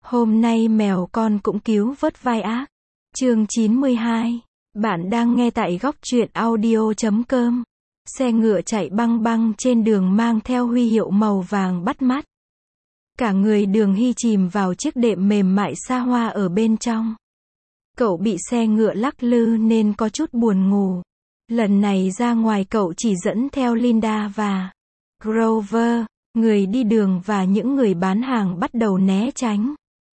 Hôm nay mèo con cũng cứu vớt vai ác. Chương 92. Bạn đang nghe tại góc truyện audio.com. Xe ngựa chạy băng băng trên đường mang theo huy hiệu màu vàng bắt mắt. Cả người Đường Hy chìm vào chiếc đệm mềm mại xa hoa ở bên trong. Cậu bị xe ngựa lắc lư nên có chút buồn ngủ. Lần này ra ngoài cậu chỉ dẫn theo Linda và Grover. Người đi đường và những người bán hàng bắt đầu né tránh.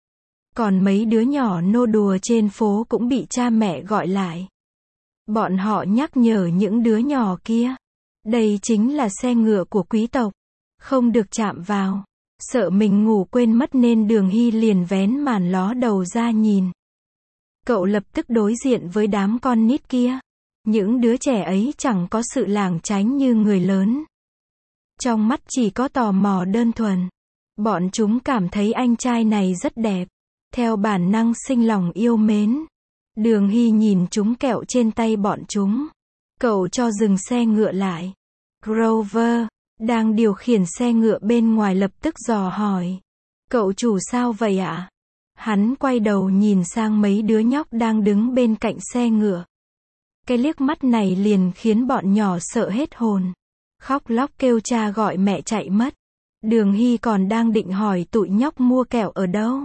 Còn mấy đứa nhỏ nô đùa trên phố cũng bị cha mẹ gọi lại. Bọn họ nhắc nhở những đứa nhỏ kia. Đây chính là xe ngựa của quý tộc. Không được chạm vào. Sợ mình ngủ quên mất nên Đường Hy liền vén màn ló đầu ra nhìn. Cậu lập tức đối diện với đám con nít kia. Những đứa trẻ ấy chẳng có sự lảng tránh như người lớn. Trong mắt chỉ có tò mò đơn thuần. Bọn chúng cảm thấy anh trai này rất đẹp. Theo bản năng sinh lòng yêu mến. Đường Hy nhìn chúng kẹo trên tay bọn chúng. Cậu cho dừng xe ngựa lại. Grover, đang điều khiển xe ngựa bên ngoài lập tức dò hỏi. Cậu chủ sao vậy ạ? Hắn quay đầu nhìn sang mấy đứa nhóc đang đứng bên cạnh xe ngựa. Cái liếc mắt này liền khiến bọn nhỏ sợ hết hồn. Khóc lóc kêu cha gọi mẹ chạy mất. Đường Hy còn đang định hỏi tụi nhóc mua kẹo ở đâu.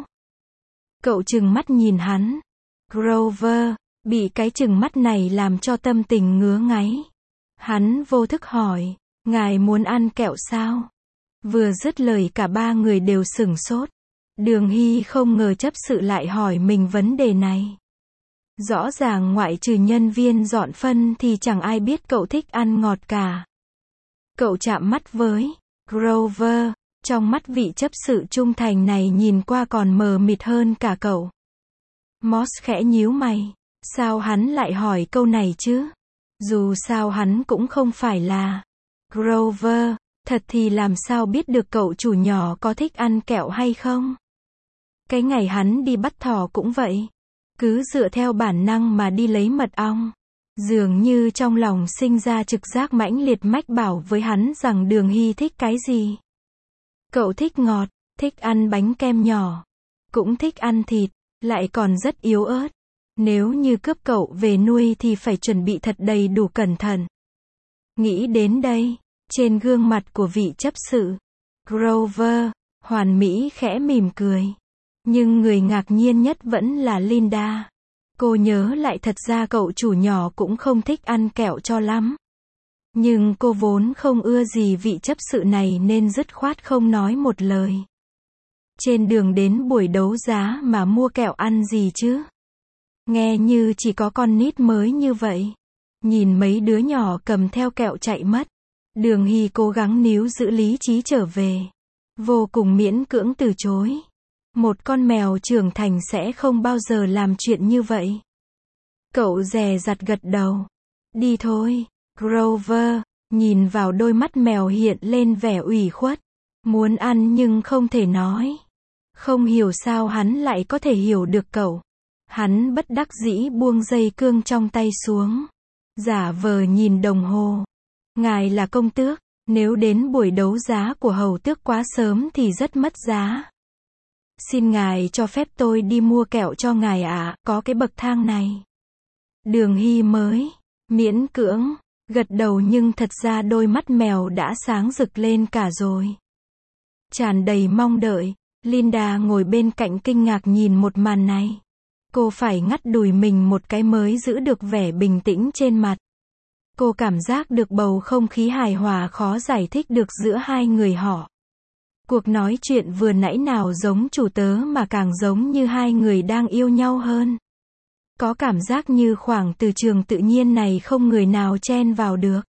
Cậu trừng mắt nhìn hắn. Grover, bị cái trừng mắt này làm cho tâm tình ngứa ngáy. Hắn vô thức hỏi, ngài muốn ăn kẹo sao? Vừa dứt lời cả ba người đều sửng sốt. Đường Hy không ngờ chấp sự lại hỏi mình vấn đề này. Rõ ràng ngoại trừ nhân viên dọn phân thì chẳng ai biết cậu thích ăn ngọt cả. Cậu chạm mắt với Grover, trong mắt vị chấp sự trung thành này nhìn qua còn mờ mịt hơn cả cậu. Moss khẽ nhíu mày, sao hắn lại hỏi câu này chứ? Dù sao hắn cũng không phải là Grover, thật thì làm sao biết được cậu chủ nhỏ có thích ăn kẹo hay không? Cái ngày hắn đi bắt thỏ cũng vậy, cứ dựa theo bản năng mà đi lấy mật ong. Dường như trong lòng sinh ra trực giác mãnh liệt mách bảo với hắn rằng Đường Hy thích cái gì. Cậu thích ngọt, thích ăn bánh kem nhỏ, cũng thích ăn thịt, lại còn rất yếu ớt. Nếu như cướp cậu về nuôi thì phải chuẩn bị thật đầy đủ cẩn thận. Nghĩ đến đây, trên gương mặt của vị chấp sự Grover, hoàn mỹ khẽ mỉm cười. Nhưng người ngạc nhiên nhất vẫn là Linda. Cô nhớ lại thật ra cậu chủ nhỏ cũng không thích ăn kẹo cho lắm. Nhưng cô vốn không ưa gì vị chấp sự này nên dứt khoát không nói một lời. Trên đường đến buổi đấu giá mà mua kẹo ăn gì chứ? Nghe như chỉ có con nít mới như vậy. Nhìn mấy đứa nhỏ cầm theo kẹo chạy mất. Đường Hy cố gắng níu giữ lý trí trở về. Vô cùng miễn cưỡng từ chối. Một con mèo trưởng thành sẽ không bao giờ làm chuyện như vậy. Cậu dè dặt gật đầu. Đi thôi, Grover. Nhìn vào đôi mắt mèo hiện lên vẻ ủy khuất. Muốn ăn nhưng không thể nói. Không hiểu sao hắn lại có thể hiểu được cậu. Hắn bất đắc dĩ buông dây cương trong tay xuống. Giả vờ nhìn đồng hồ. Ngài là công tước, nếu đến buổi đấu giá của hầu tước quá sớm thì rất mất giá. Xin ngài cho phép tôi đi mua kẹo cho ngài ạ, có cái bậc thang này. Đường Hy mới miễn cưỡng gật đầu nhưng thật ra đôi mắt mèo đã sáng rực lên cả rồi. Tràn đầy mong đợi, Linda ngồi bên cạnh kinh ngạc nhìn một màn này. Cô phải ngắt đùi mình một cái mới giữ được vẻ bình tĩnh trên mặt. Cô cảm giác được bầu không khí hài hòa khó giải thích được giữa hai người họ. Cuộc nói chuyện vừa nãy nào giống chủ tớ mà càng giống như hai người đang yêu nhau hơn. Có cảm giác như khoảng từ trường tự nhiên này không người nào chen vào được.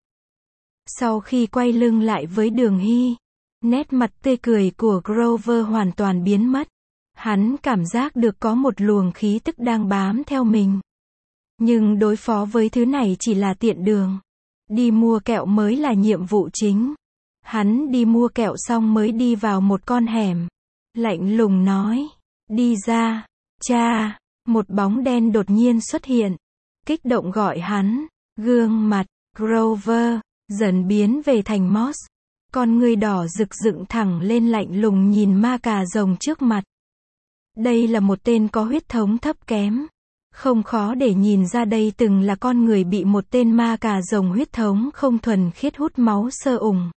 Sau khi quay lưng lại với Đường Hy, nét mặt tươi cười của Grover hoàn toàn biến mất. Hắn cảm giác được có một luồng khí tức đang bám theo mình. Nhưng đối phó với thứ này chỉ là tiện đường. Đi mua kẹo mới là nhiệm vụ chính. Hắn đi mua kẹo xong mới đi vào một con hẻm. Lạnh lùng nói, đi ra, cha. Một bóng đen đột nhiên xuất hiện. Kích động gọi hắn. Gương mặt Grover dần biến về thành Moss. Con ngươi đỏ rực dựng thẳng lên lạnh lùng nhìn ma cà rồng trước mặt. Đây là một tên có huyết thống thấp kém. Không khó để nhìn ra đây từng là con người bị một tên ma cà rồng huyết thống không thuần khiết hút máu sơ ủng.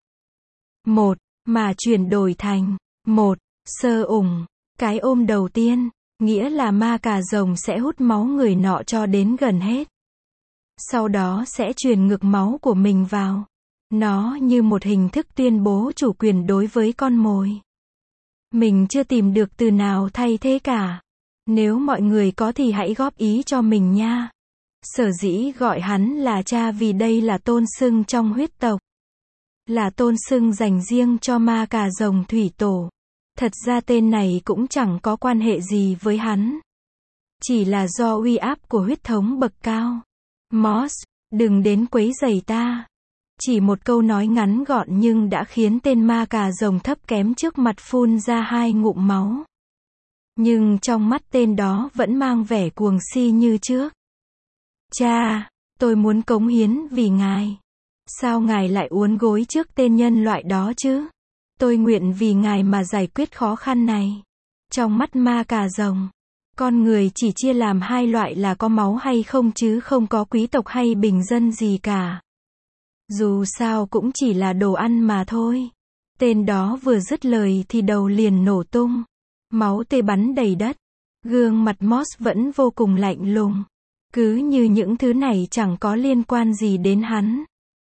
Mà chuyển đổi thành sơ ủng. Cái ôm đầu tiên, nghĩa là ma cà rồng sẽ hút máu người nọ cho đến gần hết. Sau đó sẽ truyền ngược máu của mình vào. Nó như một hình thức tuyên bố chủ quyền đối với con mồi. Mình chưa tìm được từ nào thay thế cả. Nếu mọi người có thì hãy góp ý cho mình nha. Sở dĩ gọi hắn là cha vì đây là tôn xưng trong huyết tộc. Là tôn xưng dành riêng cho ma cà rồng thủy tổ. Thật ra tên này cũng chẳng có quan hệ gì với hắn. Chỉ là do uy áp của huyết thống bậc cao. Moss, đừng đến quấy rầy ta. Chỉ một câu nói ngắn gọn nhưng đã khiến tên ma cà rồng thấp kém trước mặt phun ra 2 ngụm máu. Nhưng trong mắt tên đó vẫn mang vẻ cuồng si như trước. Cha, tôi muốn cống hiến vì ngài. Sao ngài lại uốn gối trước tên nhân loại đó chứ? Tôi nguyện vì ngài mà giải quyết khó khăn này. Trong mắt ma cà rồng, con người chỉ chia làm 2 loại là có máu hay không chứ không có quý tộc hay bình dân gì cả. Dù sao cũng chỉ là đồ ăn mà thôi. Tên đó vừa dứt lời thì đầu liền nổ tung. Máu tê bắn đầy đất. Gương mặt Moss vẫn vô cùng lạnh lùng. Cứ như những thứ này chẳng có liên quan gì đến hắn.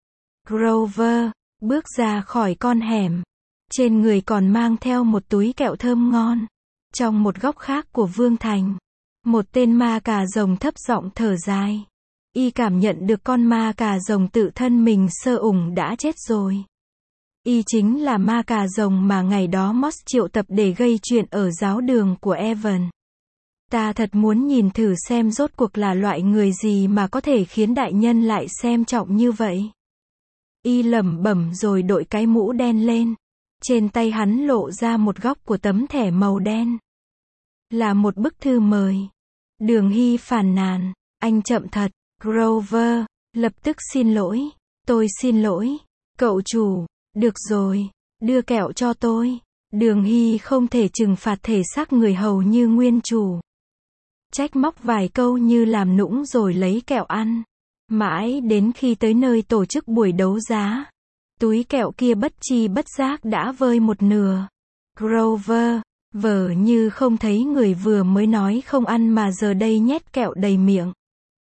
Grover bước ra khỏi con hẻm. Trên người còn mang theo một túi kẹo thơm ngon. Trong một góc khác của Vương Thành, một tên ma cà rồng thấp giọng thở dài. Y cảm nhận được con ma cà rồng tự thân mình sơ ủng đã chết rồi. Y chính là ma cà rồng mà ngày đó Moss triệu tập để gây chuyện ở giáo đường của Evan. Ta thật muốn nhìn thử xem rốt cuộc là loại người gì mà có thể khiến đại nhân lại xem trọng như vậy. Y lẩm bẩm rồi đội cái mũ đen lên. Trên tay hắn lộ ra một góc của tấm thẻ màu đen. Là một bức thư mời. Đường Hy phàn nàn. Anh chậm thật. Grover lập tức xin lỗi. Tôi xin lỗi. Cậu chủ. Được rồi. Đưa kẹo cho tôi. Đường Hy không thể trừng phạt thể xác người hầu như nguyên chủ. Trách móc vài câu như làm nũng rồi lấy kẹo ăn. Mãi đến khi tới nơi tổ chức buổi đấu giá. Túi kẹo kia bất chi bất giác đã vơi một nửa. Grover, vờ như không thấy người vừa mới nói không ăn mà giờ đây nhét kẹo đầy miệng.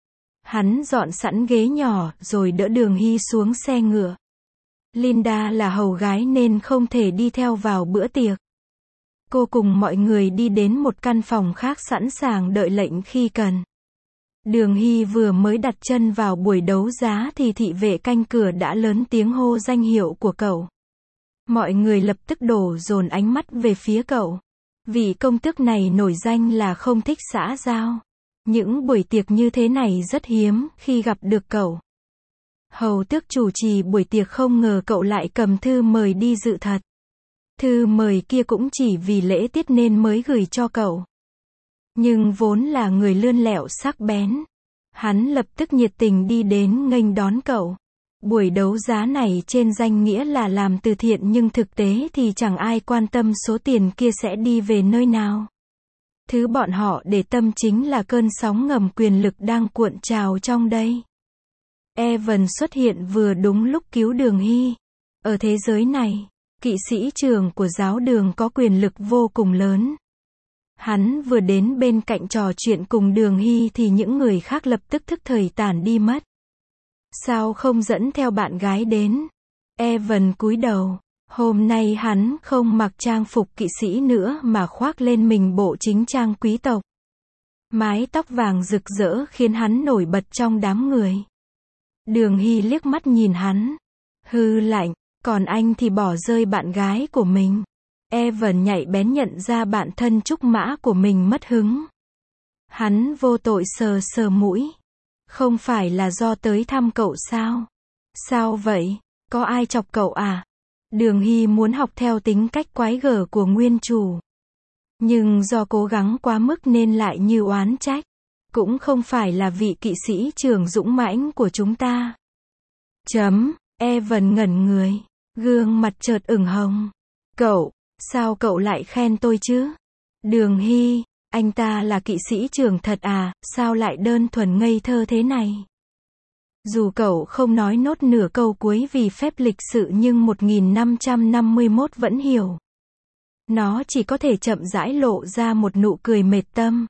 Hắn dọn sẵn ghế nhỏ rồi đỡ Đường Hy xuống xe ngựa. Linda là hầu gái nên không thể đi theo vào bữa tiệc. Cô cùng mọi người đi đến một căn phòng khác sẵn sàng đợi lệnh khi cần. Đường Hy vừa mới đặt chân vào buổi đấu giá thì thị vệ canh cửa đã lớn tiếng hô danh hiệu của cậu. Mọi người lập tức đổ dồn ánh mắt về phía cậu. Vị công tước này nổi danh là không thích xã giao. Những buổi tiệc như thế này rất hiếm khi gặp được cậu. Hầu tước chủ trì buổi tiệc không ngờ cậu lại cầm thư mời đi dự thật. Thư mời kia cũng chỉ vì lễ tiết nên mới gửi cho cậu. Nhưng vốn là người lươn lẹo sắc bén. Hắn lập tức nhiệt tình đi đến nghênh đón cậu. Buổi đấu giá này trên danh nghĩa là làm từ thiện nhưng thực tế thì chẳng ai quan tâm số tiền kia sẽ đi về nơi nào. Thứ bọn họ để tâm chính là cơn sóng ngầm quyền lực đang cuộn trào trong đây. Evan xuất hiện vừa đúng lúc cứu Đường Hy. Ở thế giới này, kỵ sĩ trưởng của giáo đường có quyền lực vô cùng lớn. Hắn vừa đến bên cạnh trò chuyện cùng Đường Hy thì những người khác lập tức thức thời tản đi mất. Sao không dẫn theo bạn gái đến? Evan cúi đầu. Hôm nay hắn không mặc trang phục kỵ sĩ nữa mà khoác lên mình bộ chính trang quý tộc. Mái tóc vàng rực rỡ khiến hắn nổi bật trong đám người. Đường Hy liếc mắt nhìn hắn. Hư lạnh, còn anh thì bỏ rơi bạn gái của mình. Evan nhạy bén nhận ra bạn thân trúc mã của mình mất hứng. Hắn vô tội sờ sờ mũi. Không phải là do tới thăm cậu sao? Sao vậy? Có ai chọc cậu à? Đường Hy muốn học theo tính cách quái gở của nguyên chủ. Nhưng do cố gắng quá mức nên lại như oán trách. Cũng không phải là vị kỵ sĩ trưởng dũng mãnh của chúng ta. Evan ngẩn người. Gương mặt chợt ửng hồng. Cậu, sao cậu lại khen tôi chứ? Đường Hy, Anh ta là kỵ sĩ trưởng thật à, sao lại đơn thuần ngây thơ thế này? Dù cậu không nói nốt nửa câu cuối vì phép lịch sự nhưng 1551 vẫn hiểu. Nó chỉ có thể chậm rãi lộ ra một nụ cười mệt tâm.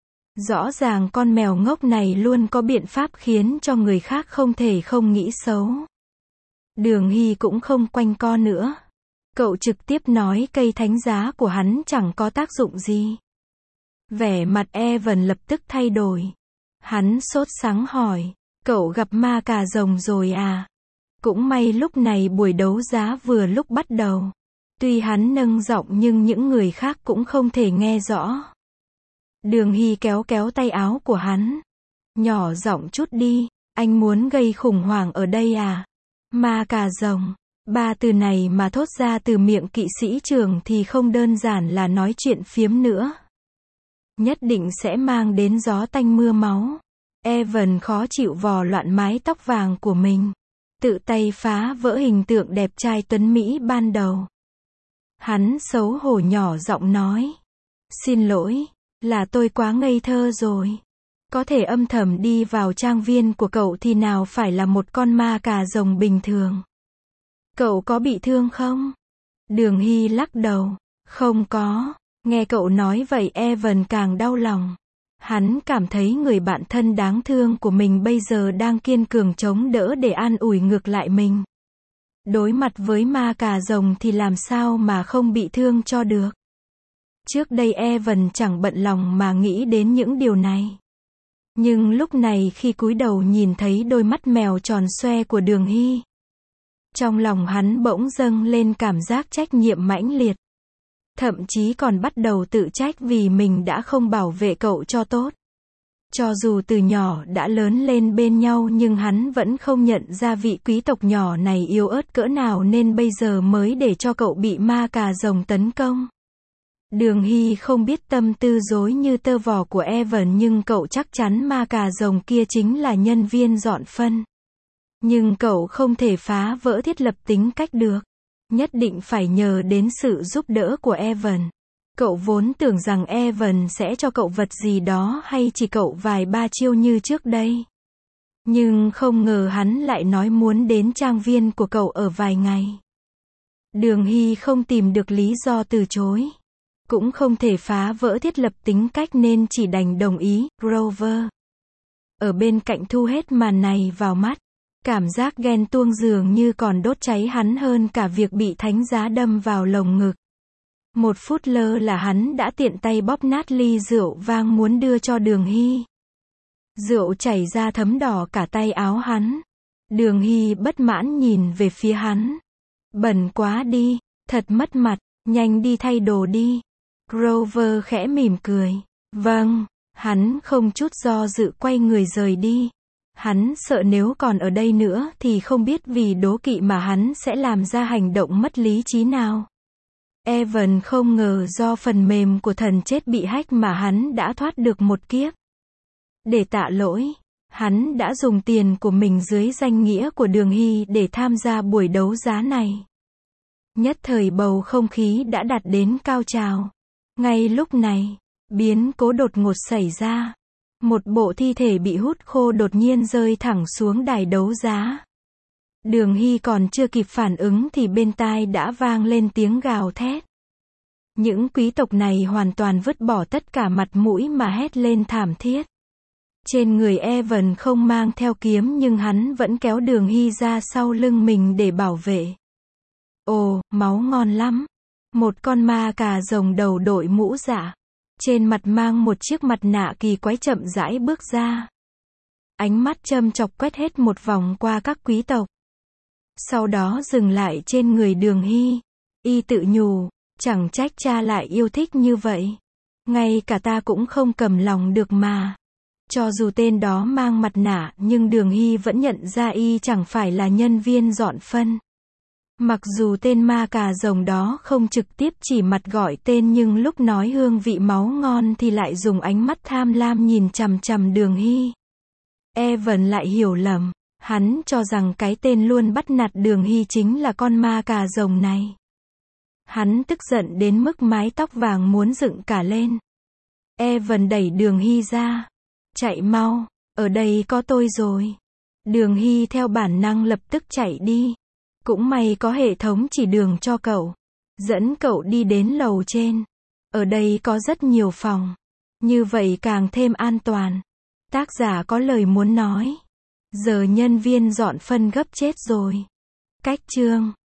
Rõ ràng con mèo ngốc này luôn có biện pháp khiến cho người khác không thể không nghĩ xấu. Đường Hy cũng không quanh co nữa. Cậu trực tiếp nói cây thánh giá của hắn chẳng có tác dụng gì. Vẻ mặt Evan lập tức thay đổi. Hắn sốt sắng hỏi, cậu gặp ma cà rồng rồi à? Cũng may lúc này buổi đấu giá vừa lúc bắt đầu. Tuy hắn nâng giọng nhưng những người khác cũng không thể nghe rõ. Đường Hy kéo kéo tay áo của hắn. Nhỏ giọng chút đi, anh muốn gây khủng hoảng ở đây à? Ma cà rồng. Ba từ này mà thốt ra từ miệng kỵ sĩ trưởng thì không đơn giản là nói chuyện phiếm nữa. Nhất định sẽ mang đến gió tanh mưa máu. Evan khó chịu vò loạn mái tóc vàng của mình. Tự tay phá vỡ hình tượng đẹp trai tuấn Mỹ ban đầu. Hắn xấu hổ nhỏ giọng nói. Xin lỗi, là tôi quá ngây thơ rồi. Có thể âm thầm đi vào trang viên của cậu thì nào phải là một con ma cà rồng bình thường. Cậu có bị thương không? Đường Hy lắc đầu. Không có. Nghe cậu nói vậy Evan càng đau lòng. Hắn cảm thấy người bạn thân đáng thương của mình bây giờ đang kiên cường chống đỡ để an ủi ngược lại mình. Đối mặt với ma cà rồng thì làm sao mà không bị thương cho được. Trước đây Evan chẳng bận lòng mà nghĩ đến những điều này. Nhưng lúc này khi cúi đầu nhìn thấy đôi mắt mèo tròn xoe của Đường Hy, trong lòng hắn bỗng dâng lên cảm giác trách nhiệm mãnh liệt. Thậm chí còn bắt đầu tự trách vì mình đã không bảo vệ cậu cho tốt. Cho dù từ nhỏ đã lớn lên bên nhau nhưng hắn vẫn không nhận ra vị quý tộc nhỏ này yếu ớt cỡ nào nên bây giờ mới để cho cậu bị ma cà rồng tấn công. Đường Hy không biết tâm tư rối như tơ vò của Evan nhưng cậu chắc chắn ma cà rồng kia chính là nhân viên dọn phân. Nhưng cậu không thể phá vỡ thiết lập tính cách được. Nhất định phải nhờ đến sự giúp đỡ của Evan. Cậu vốn tưởng rằng Evan sẽ cho cậu vật gì đó hay chỉ cậu vài ba chiêu như trước đây. Nhưng không ngờ hắn lại nói muốn đến trang viên của cậu ở vài ngày. Đường Hy không tìm được lý do từ chối. Cũng không thể phá vỡ thiết lập tính cách nên chỉ đành đồng ý. Grover ở bên cạnh thu hết màn này vào mắt. Cảm giác ghen tuông dường như còn đốt cháy hắn hơn cả việc bị thánh giá đâm vào lồng ngực. Một phút lơ là hắn đã tiện tay bóp nát ly rượu vang muốn đưa cho Đường Hy. Rượu chảy ra thấm đỏ cả tay áo hắn. Đường Hy bất mãn nhìn về phía hắn. Bẩn quá đi, thật mất mặt, nhanh đi thay đồ đi. Grover khẽ mỉm cười. Vâng, hắn không chút do dự quay người rời đi. Hắn sợ nếu còn ở đây nữa thì không biết vì đố kỵ mà hắn sẽ làm ra hành động mất lý trí nào. Evan không ngờ do phần mềm của thần chết bị hack mà hắn đã thoát được một kiếp. Để tạ lỗi, hắn đã dùng tiền của mình dưới danh nghĩa của Đường Hy để tham gia buổi đấu giá này. Nhất thời bầu không khí đã đạt đến cao trào. Ngay lúc này, biến cố đột ngột xảy ra. Một bộ thi thể bị hút khô đột nhiên rơi thẳng xuống đài đấu giá. Đường Hy còn chưa kịp phản ứng thì bên tai đã vang lên tiếng gào thét. Những quý tộc này hoàn toàn vứt bỏ tất cả mặt mũi mà hét lên thảm thiết. Trên người Evan không mang theo kiếm nhưng hắn vẫn kéo Đường Hy ra sau lưng mình để bảo vệ. Ồ, máu ngon lắm. Một con ma cà rồng đầu đội mũ dạ. Trên mặt mang một chiếc mặt nạ kỳ quái chậm rãi bước ra. Ánh mắt châm chọc quét hết một vòng qua các quý tộc. Sau đó dừng lại trên người Đường Hy. Y tự nhủ, chẳng trách cha lại yêu thích như vậy. Ngay cả ta cũng không cầm lòng được mà. Cho dù tên đó mang mặt nạ nhưng Đường Hy vẫn nhận ra y chẳng phải là nhân viên dọn phân. Mặc dù tên ma cà rồng đó không trực tiếp chỉ mặt gọi tên nhưng lúc nói hương vị máu ngon thì lại dùng ánh mắt tham lam nhìn chằm chằm Đường Hy. Evan lại hiểu lầm, hắn cho rằng cái tên luôn bắt nạt Đường Hy chính là con ma cà rồng này. Hắn tức giận đến mức mái tóc vàng muốn dựng cả lên. Evan đẩy Đường Hy ra. Chạy mau, ở đây có tôi rồi. Đường Hy theo bản năng lập tức chạy đi. Cũng may có hệ thống chỉ đường cho cậu. Dẫn cậu đi đến lầu trên. Ở đây có rất nhiều phòng. Như vậy càng thêm an toàn. Tác giả có lời muốn nói. Giờ nhân viên dọn phân gấp chết rồi. Cách chương